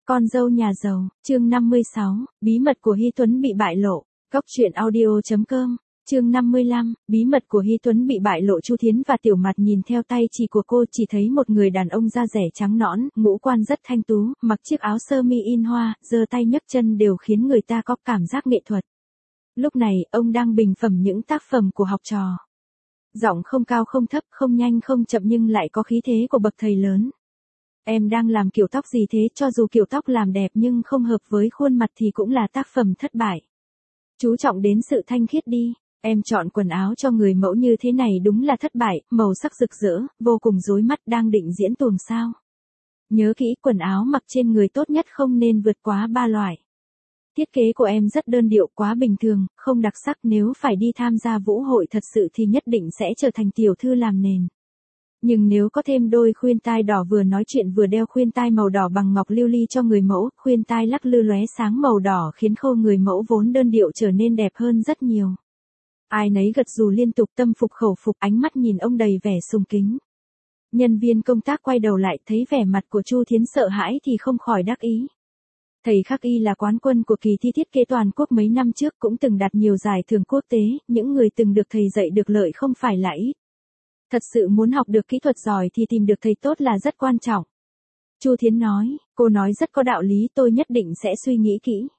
Con dâu nhà giàu, chương 56, bí mật của Hy Tuấn bị bại lộ. Góc truyện audio.com, chương 55, bí mật của Hy Tuấn bị bại lộ. Chu Thiến và Tiểu Mặt nhìn theo tay chỉ của cô, chỉ thấy một người đàn ông da dẻ trắng nõn, ngũ quan rất thanh tú, mặc chiếc áo sơ mi in hoa, giơ tay nhấc chân đều khiến người ta có cảm giác nghệ thuật. Lúc này, ông đang bình phẩm những tác phẩm của học trò. Giọng không cao không thấp, không nhanh không chậm nhưng lại có khí thế của bậc thầy lớn. Em đang làm kiểu tóc gì thế? Cho dù kiểu tóc làm đẹp nhưng không hợp với khuôn mặt thì cũng là tác phẩm thất bại. Chú trọng đến sự thanh khiết đi. Em chọn quần áo cho người mẫu như thế này đúng là thất bại, màu sắc rực rỡ, vô cùng rối mắt, đang định diễn tuồng sao. Nhớ kỹ, quần áo mặc trên người tốt nhất không nên vượt quá 3 loại. Thiết kế của em rất đơn điệu, quá bình thường, không đặc sắc, nếu phải đi tham gia vũ hội thật sự thì nhất định sẽ trở thành tiểu thư làm nền. Nhưng nếu có thêm đôi khuyên tai đỏ, vừa nói chuyện vừa đeo khuyên tai màu đỏ bằng ngọc lưu ly cho người mẫu, khuyên tai lắc lư lóe sáng màu đỏ khiến khâu người mẫu vốn đơn điệu trở nên đẹp hơn rất nhiều. Ai nấy gật gù liên tục, tâm phục khẩu phục, ánh mắt nhìn ông đầy vẻ sùng kính. Nhân viên công tác quay đầu lại thấy vẻ mặt của Chu Thiến sợ hãi thì không khỏi đắc ý. Thầy Khắc Y là quán quân của kỳ thi thiết kế toàn quốc mấy năm trước, cũng từng đạt nhiều giải thưởng quốc tế, những người từng được thầy dạy được lợi không phải là ít. Thật sự muốn học được kỹ thuật giỏi thì tìm được thầy tốt là rất quan trọng. Chu Thiến nói, cô nói rất có đạo lý, tôi nhất định sẽ suy nghĩ kỹ.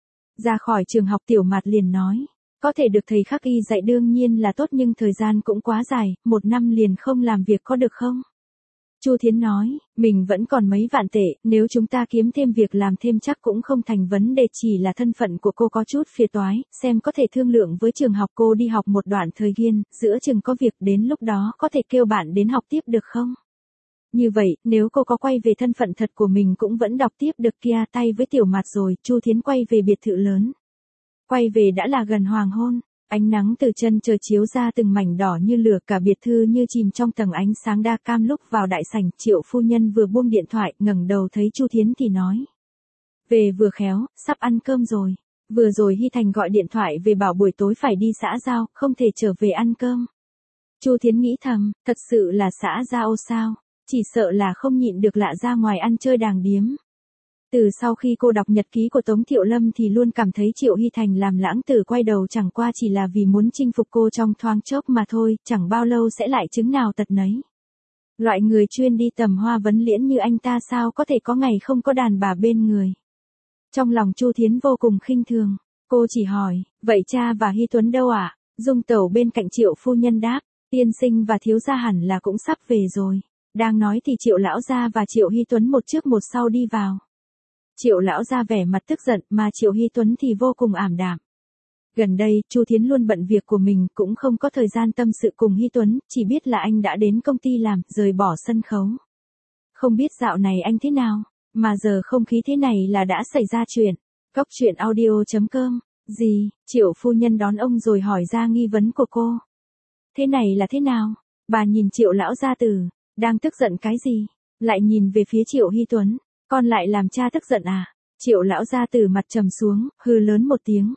Ra khỏi trường học, Tiểu Mặt liền nói, có thể được thầy Khắc Y dạy đương nhiên là tốt nhưng thời gian cũng quá dài, 1 năm liền không làm việc có được không? Chu Thiến nói, mình vẫn còn mấy vạn tệ, nếu chúng ta kiếm thêm việc làm thêm chắc cũng không thành vấn đề, chỉ là thân phận của cô có chút phiền toái, xem có thể thương lượng với trường học cô đi học một đoạn thời gian, giữa chừng có việc đến lúc đó có thể kêu bạn đến học tiếp được không? Như vậy, nếu cô có quay về thân phận thật của mình cũng vẫn đọc tiếp được kia. Tay với Tiểu Mặt rồi, Chu Thiến quay về biệt thự lớn. Quay về đã là gần hoàng hôn. Ánh nắng từ chân trời chiếu ra từng mảnh đỏ như lửa, cả biệt thự như chìm trong tầng ánh sáng đa cam. Lúc vào đại sảnh, Triệu phu nhân vừa buông điện thoại, ngẩng đầu thấy Chu Thiến thì nói. Về vừa khéo, sắp ăn cơm rồi. Vừa rồi Hy Thành gọi điện thoại về bảo buổi tối phải đi xã giao, không thể trở về ăn cơm. Chu Thiến nghĩ thầm, thật sự là xã giao sao? Chỉ sợ là không nhịn được lạ ra ngoài ăn chơi đàng điếm. Từ sau khi cô đọc nhật ký của Tống Thiệu Lâm thì luôn cảm thấy Triệu Hy Thành làm lãng tử quay đầu chẳng qua chỉ là vì muốn chinh phục cô trong thoáng chốc mà thôi, chẳng bao lâu sẽ lại chứng nào tật nấy. Loại người chuyên đi tầm hoa vấn liễn như anh ta sao có thể có ngày không có đàn bà bên người. Trong lòng Chu Thiến vô cùng khinh thường, cô chỉ hỏi, vậy cha và Hy Tuấn đâu ạ? Dung Tẩu bên cạnh Triệu phu nhân đáp, tiên sinh và thiếu gia hẳn là cũng sắp về rồi. Đang nói thì Triệu lão gia và Triệu Hy Tuấn một trước một sau đi vào. Triệu lão gia vẻ mặt tức giận mà Triệu Hy Tuấn thì vô cùng ảm đạm. Gần đây, Chu Thiến luôn bận việc của mình, cũng không có thời gian tâm sự cùng Hy Tuấn, chỉ biết là anh đã đến công ty làm, rời bỏ sân khấu. Không biết dạo này anh thế nào, mà giờ không khí thế này là đã xảy ra chuyện. Góc truyện audio.com, gì? Triệu phu nhân đón ông rồi hỏi ra nghi vấn của cô. Thế này là thế nào? Bà nhìn Triệu lão gia tử, đang tức giận cái gì? Lại nhìn về phía Triệu Hy Tuấn. Con lại làm cha tức giận à? Triệu lão gia tử mặt trầm xuống, hừ lớn một tiếng.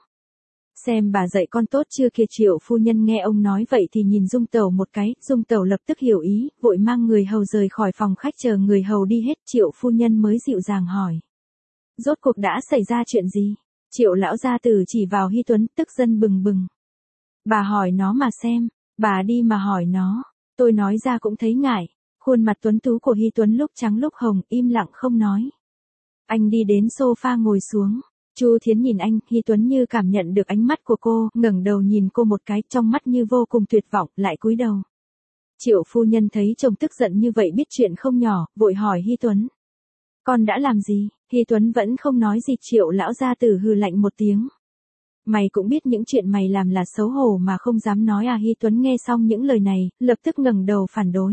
Xem bà dạy con tốt chưa kìa. Triệu phu nhân nghe ông nói vậy thì nhìn Dung Tẩu một cái, Dung Tẩu lập tức hiểu ý, vội mang người hầu rời khỏi phòng khách, chờ người hầu đi hết Triệu phu nhân mới dịu dàng hỏi. Rốt cuộc đã xảy ra chuyện gì? Triệu lão gia tử chỉ vào Hy Tuấn, tức giận bừng bừng. Bà hỏi nó mà xem, bà đi mà hỏi nó, tôi nói ra cũng thấy ngại. Khuôn mặt tuấn tú của Hy Tuấn lúc trắng lúc hồng, im lặng không nói. Anh đi đến sofa ngồi xuống. Chu Thiến nhìn anh, Hy Tuấn như cảm nhận được ánh mắt của cô, ngẩng đầu nhìn cô một cái, trong mắt như vô cùng tuyệt vọng, lại cúi đầu. Triệu phu nhân thấy chồng tức giận như vậy biết chuyện không nhỏ, vội hỏi Hy Tuấn. Con đã làm gì? Hy Tuấn vẫn không nói gì. Triệu lão gia tử hừ lạnh một tiếng. Mày cũng biết những chuyện mày làm là xấu hổ mà không dám nói à? Hy Tuấn nghe xong những lời này, lập tức ngẩng đầu phản đối.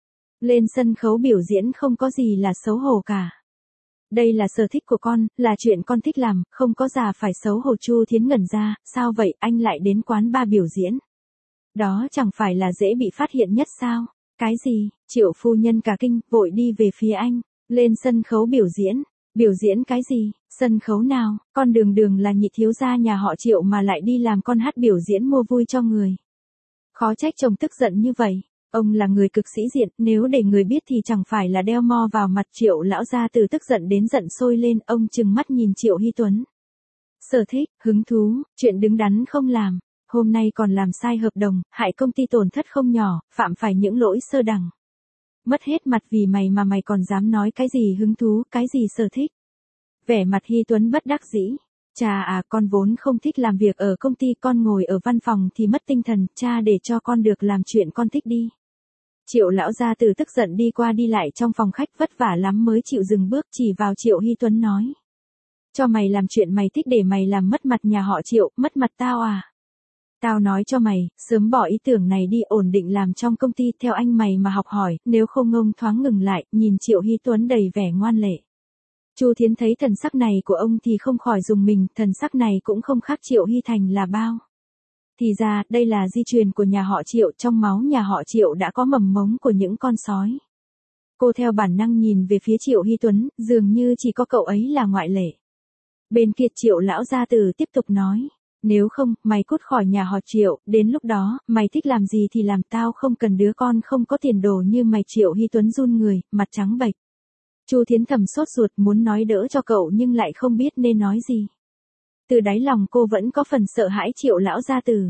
Lên sân khấu biểu diễn không có gì là xấu hổ cả. Đây là sở thích của con, là chuyện con thích làm, không có già phải xấu hổ. Chu Thiến ngẩn ra, sao vậy, anh lại đến quán bar biểu diễn? Đó chẳng phải là dễ bị phát hiện nhất sao? Cái gì? Triệu phu nhân cả kinh, vội đi về phía anh. Lên sân khấu biểu diễn? Biểu diễn cái gì? Sân khấu nào? Con đường đường là nhị thiếu gia nhà họ Triệu mà lại đi làm con hát biểu diễn mua vui cho người. Khó trách chồng tức giận như vậy. Ông là người cực sĩ diện, nếu để người biết thì chẳng phải là đeo mo vào mặt. Triệu lão gia từ tức giận đến giận sôi lên, ông trừng mắt nhìn Triệu Hy Tuấn. Sở thích, hứng thú, chuyện đứng đắn không làm, hôm nay còn làm sai hợp đồng, hại công ty tổn thất không nhỏ, phạm phải những lỗi sơ đẳng. Mất hết mặt vì mày mà mày còn dám nói cái gì hứng thú, cái gì sở thích. Vẻ mặt Hy Tuấn bất đắc dĩ. Cha à, con vốn không thích làm việc ở công ty, con ngồi ở văn phòng thì mất tinh thần, cha để cho con được làm chuyện con thích đi. Triệu lão gia từ tức giận đi qua đi lại trong phòng khách, vất vả lắm mới chịu dừng bước, chỉ vào Triệu Hy Tuấn nói. Cho mày làm chuyện mày thích để mày làm mất mặt nhà họ Triệu, mất mặt tao à? Tao nói cho mày, sớm bỏ ý tưởng này đi, ổn định làm trong công ty theo anh mày mà học hỏi, nếu không. Ông thoáng ngừng lại, nhìn Triệu Hy Tuấn đầy vẻ ngoan lệ. Chu Thiến thấy thần sắc này của ông thì không khỏi rùng mình, thần sắc này cũng không khác Triệu Hy Thành là bao. Thì ra, đây là di truyền của nhà họ Triệu, trong máu nhà họ Triệu đã có mầm mống của những con sói. Cô theo bản năng nhìn về phía Triệu Hy Tuấn, dường như chỉ có cậu ấy là ngoại lệ. Bên kia Triệu lão gia từ tiếp tục nói. Nếu không, mày cút khỏi nhà họ Triệu, đến lúc đó, mày thích làm gì thì làm, tao không cần đứa con không có tiền đồ như mày. Triệu Hy Tuấn run người, mặt trắng bệch. Chu Thiến thầm sốt ruột muốn nói đỡ cho cậu nhưng lại không biết nên nói gì. Từ đáy lòng cô vẫn có phần sợ hãi Triệu lão gia từ.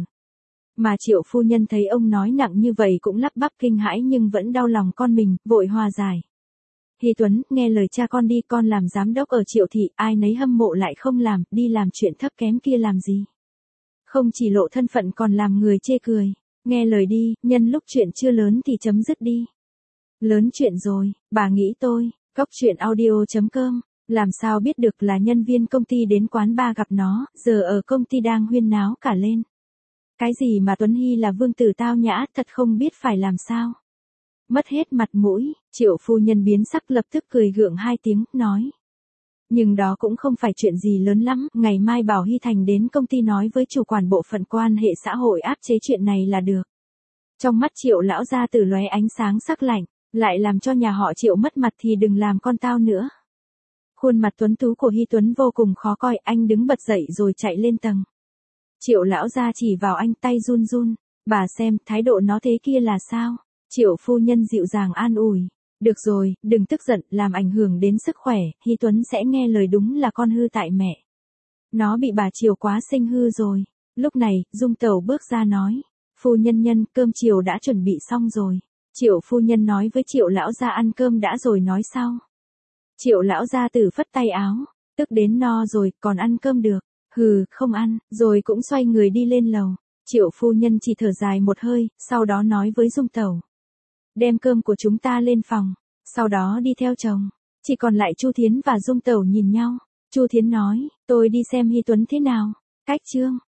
Mà Triệu phu nhân thấy ông nói nặng như vậy cũng lắp bắp kinh hãi nhưng vẫn đau lòng con mình, vội hòa giải. Hy Tuấn, nghe lời cha con đi, con làm giám đốc ở Triệu thị, ai nấy hâm mộ lại không làm, đi làm chuyện thấp kém kia làm gì. Không chỉ lộ thân phận còn làm người chê cười. Nghe lời đi, nhân lúc chuyện chưa lớn thì chấm dứt đi. Lớn chuyện rồi, bà nghĩ tôi. Cóc truyện audio.com. Làm sao biết được là nhân viên công ty đến quán bar gặp nó, giờ ở công ty đang huyên náo cả lên. Cái gì mà Tuấn Hy là vương tử tao nhã, thật không biết phải làm sao. Mất hết mặt mũi, Triệu phu nhân biến sắc lập tức cười gượng hai tiếng, nói. Nhưng đó cũng không phải chuyện gì lớn lắm, ngày mai bảo Hy Thành đến công ty nói với chủ quản bộ phận quan hệ xã hội áp chế chuyện này là được. Trong mắt Triệu lão gia từ lóe ánh sáng sắc lạnh, lại làm cho nhà họ Triệu mất mặt thì đừng làm con tao nữa. Khuôn mặt tuấn tú của Hy Tuấn vô cùng khó coi, anh đứng bật dậy rồi chạy lên tầng. Triệu lão gia chỉ vào anh, tay run run, bà xem, thái độ nó thế kia là sao? Triệu phu nhân dịu dàng an ủi. Được rồi, đừng tức giận, làm ảnh hưởng đến sức khỏe, Hy Tuấn sẽ nghe lời, đúng là con hư tại mẹ. Nó bị bà Triệu quá sinh hư rồi. Lúc này, Dung Tẩu bước ra nói. Phu nhân, cơm chiều đã chuẩn bị xong rồi. Triệu phu nhân nói với Triệu lão gia ăn cơm đã rồi nói sau. Triệu lão gia tử phất tay áo, tức đến no rồi, còn ăn cơm được. Hừ, không ăn, rồi cũng xoay người đi lên lầu. Triệu phu nhân chỉ thở dài một hơi, sau đó nói với Dung Tẩu. Đem cơm của chúng ta lên phòng, sau đó đi theo chồng. Chỉ còn lại Chu Thiến và Dung Tẩu nhìn nhau. Chu Thiến nói, tôi đi xem Hy Tuấn thế nào. Cách chương.